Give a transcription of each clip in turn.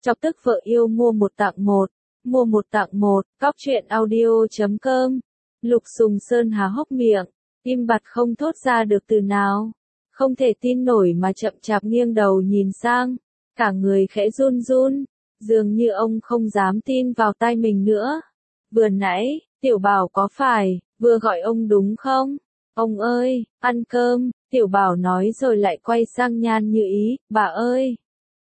Chọc tức vợ yêu mua một tặng một. Mua một tặng một, cóc truyện audio.com. Lục Sùng Sơn há hốc miệng, im bặt không thốt ra được từ nào. Không thể tin nổi mà chậm chạp nghiêng đầu nhìn sang, cả người khẽ run run, dường như ông không dám tin vào tai mình nữa. Vừa nãy, Tiểu Bảo có phải vừa gọi ông đúng không? Ông ơi, ăn cơm, Tiểu Bảo nói rồi lại quay sang Nhan Như Ý, bà ơi.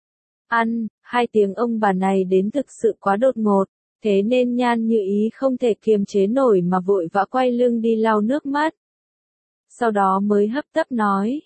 Ăn, hai tiếng ông bà này đến thực sự quá đột ngột, thế nên Nhan Như Ý không thể kiềm chế nổi mà vội vã quay lưng đi lau nước mắt. Sau đó mới hấp tấp nói,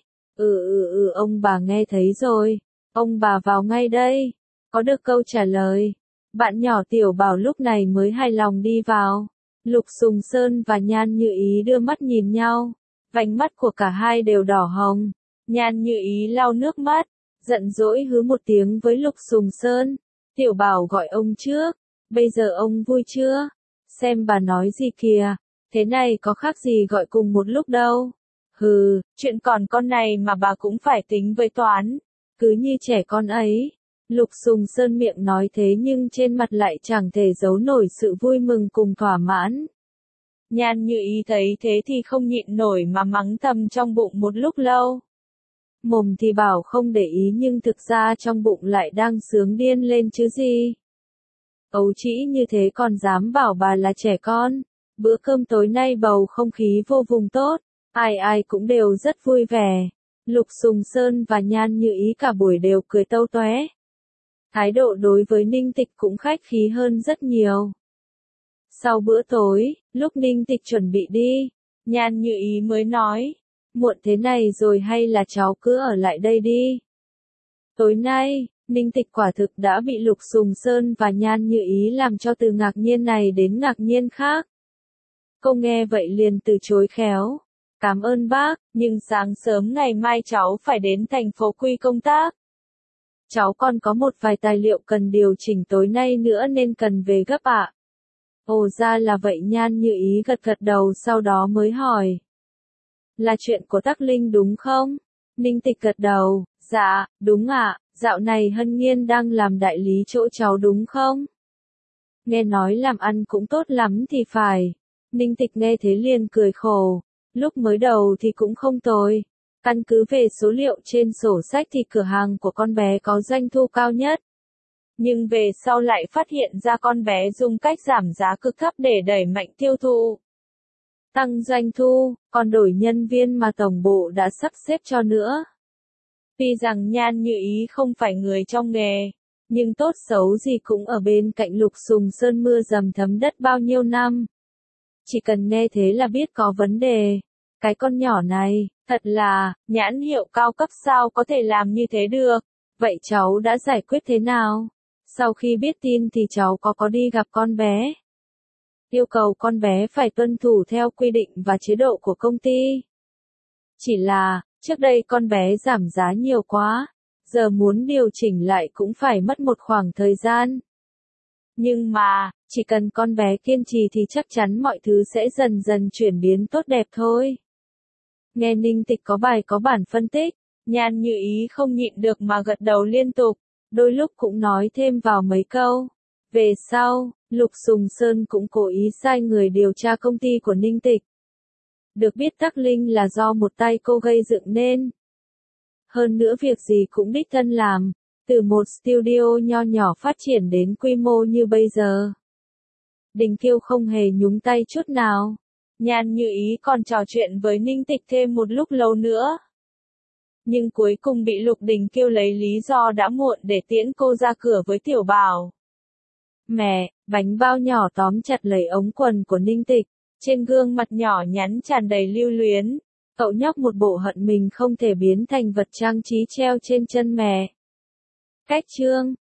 ông bà nghe thấy rồi, ông bà vào ngay đây. Có được câu trả lời, bạn nhỏ Tiểu Bảo lúc này mới hài lòng đi vào. Lục Sùng Sơn và Nhan Như Ý đưa mắt nhìn nhau, vành mắt của cả hai đều đỏ hồng. Nhan Như Ý lau nước mắt, giận dỗi hứ một tiếng với Lục Sùng Sơn, Tiểu Bảo gọi ông trước, bây giờ ông vui chưa? Xem bà nói gì kìa, thế này có khác gì gọi cùng một lúc đâu. Hừ, chuyện còn con này mà bà cũng phải tính với toán, cứ như trẻ con ấy. Lục Sùng Sơn miệng nói thế nhưng trên mặt lại chẳng thể giấu nổi sự vui mừng cùng thỏa mãn. Nhan Như Ý thấy thế thì không nhịn nổi mà mắng thầm trong bụng một lúc lâu. Mồm thì bảo không để ý nhưng thực ra trong bụng lại đang sướng điên lên chứ gì. Ấu trĩ như thế còn dám bảo bà là trẻ con. Bữa cơm tối nay bầu không khí vô cùng tốt, ai ai cũng đều rất vui vẻ. Lục Sùng Sơn và Nhan Như Ý cả buổi đều cười tâu toé. Thái độ đối với Ninh Tịch cũng khách khí hơn rất nhiều. Sau bữa tối, lúc Ninh Tịch chuẩn bị đi, Nhan Như Ý mới nói, muộn thế này rồi hay là cháu cứ ở lại đây đi. Tối nay, Ninh Tịch quả thực đã bị Lục Sùng Sơn và Nhan Như Ý làm cho từ ngạc nhiên này đến ngạc nhiên khác. Cô nghe vậy liền từ chối khéo. Cảm ơn bác, nhưng sáng sớm ngày mai cháu phải đến thành phố Quy công tác. Cháu còn có một vài tài liệu cần điều chỉnh tối nay nữa nên cần về gấp ạ. Ồ ra là vậy, Nhan Như Ý gật gật đầu sau đó mới hỏi. Là chuyện của Tắc Linh đúng không? Ninh Tịch gật đầu, dạ, đúng ạ, dạo này Hân Nhiên đang làm đại lý chỗ cháu đúng không? Nghe nói làm ăn cũng tốt lắm thì phải. Ninh Tịch nghe thế liền cười khổ. Lúc mới đầu thì cũng không tồi. Căn cứ về số liệu trên sổ sách thì cửa hàng của con bé có doanh thu cao nhất. Nhưng về sau lại phát hiện ra con bé dùng cách giảm giá cực thấp để đẩy mạnh tiêu thụ. Tăng doanh thu, còn đổi nhân viên mà tổng bộ đã sắp xếp cho nữa. Tuy rằng Nhan Như Ý không phải người trong nghề, nhưng tốt xấu gì cũng ở bên cạnh Lục Sùng Sơn mưa dầm thấm đất bao nhiêu năm. Chỉ cần nghe thế là biết có vấn đề. Cái con nhỏ này, thật là, nhãn hiệu cao cấp sao có thể làm như thế được. Vậy cháu đã giải quyết thế nào? Sau khi biết tin thì cháu có đi gặp con bé. Yêu cầu con bé phải tuân thủ theo quy định và chế độ của công ty. Chỉ là, trước đây con bé giảm giá nhiều quá, giờ muốn điều chỉnh lại cũng phải mất một khoảng thời gian. Nhưng mà, chỉ cần con bé kiên trì thì chắc chắn mọi thứ sẽ dần dần chuyển biến tốt đẹp thôi. Nghe Ninh Tịch có bài có bản phân tích, Nhan Như Ý không nhịn được mà gật đầu liên tục, đôi lúc cũng nói thêm vào mấy câu. Về sau, Lục Sùng Sơn cũng cố ý sai người điều tra công ty của Ninh Tịch. Được biết Tắc Linh là do một tay cô gây dựng nên. Hơn nữa việc gì cũng đích thân làm, từ một studio nho nhỏ phát triển đến quy mô như bây giờ. Đình Kiêu không hề nhúng tay chút nào. Nhan Như Ý còn trò chuyện với Ninh Tịch thêm một lúc lâu nữa. Nhưng cuối cùng bị Lục Đình Kiêu lấy lý do đã muộn để tiễn cô ra cửa với Tiểu Bảo. Mẹ, bánh bao nhỏ tóm chặt lấy ống quần của Ninh Tịch, trên gương mặt nhỏ nhắn tràn đầy lưu luyến. Cậu nhóc một bộ hận mình không thể biến thành vật trang trí treo trên chân mẹ. Cách chương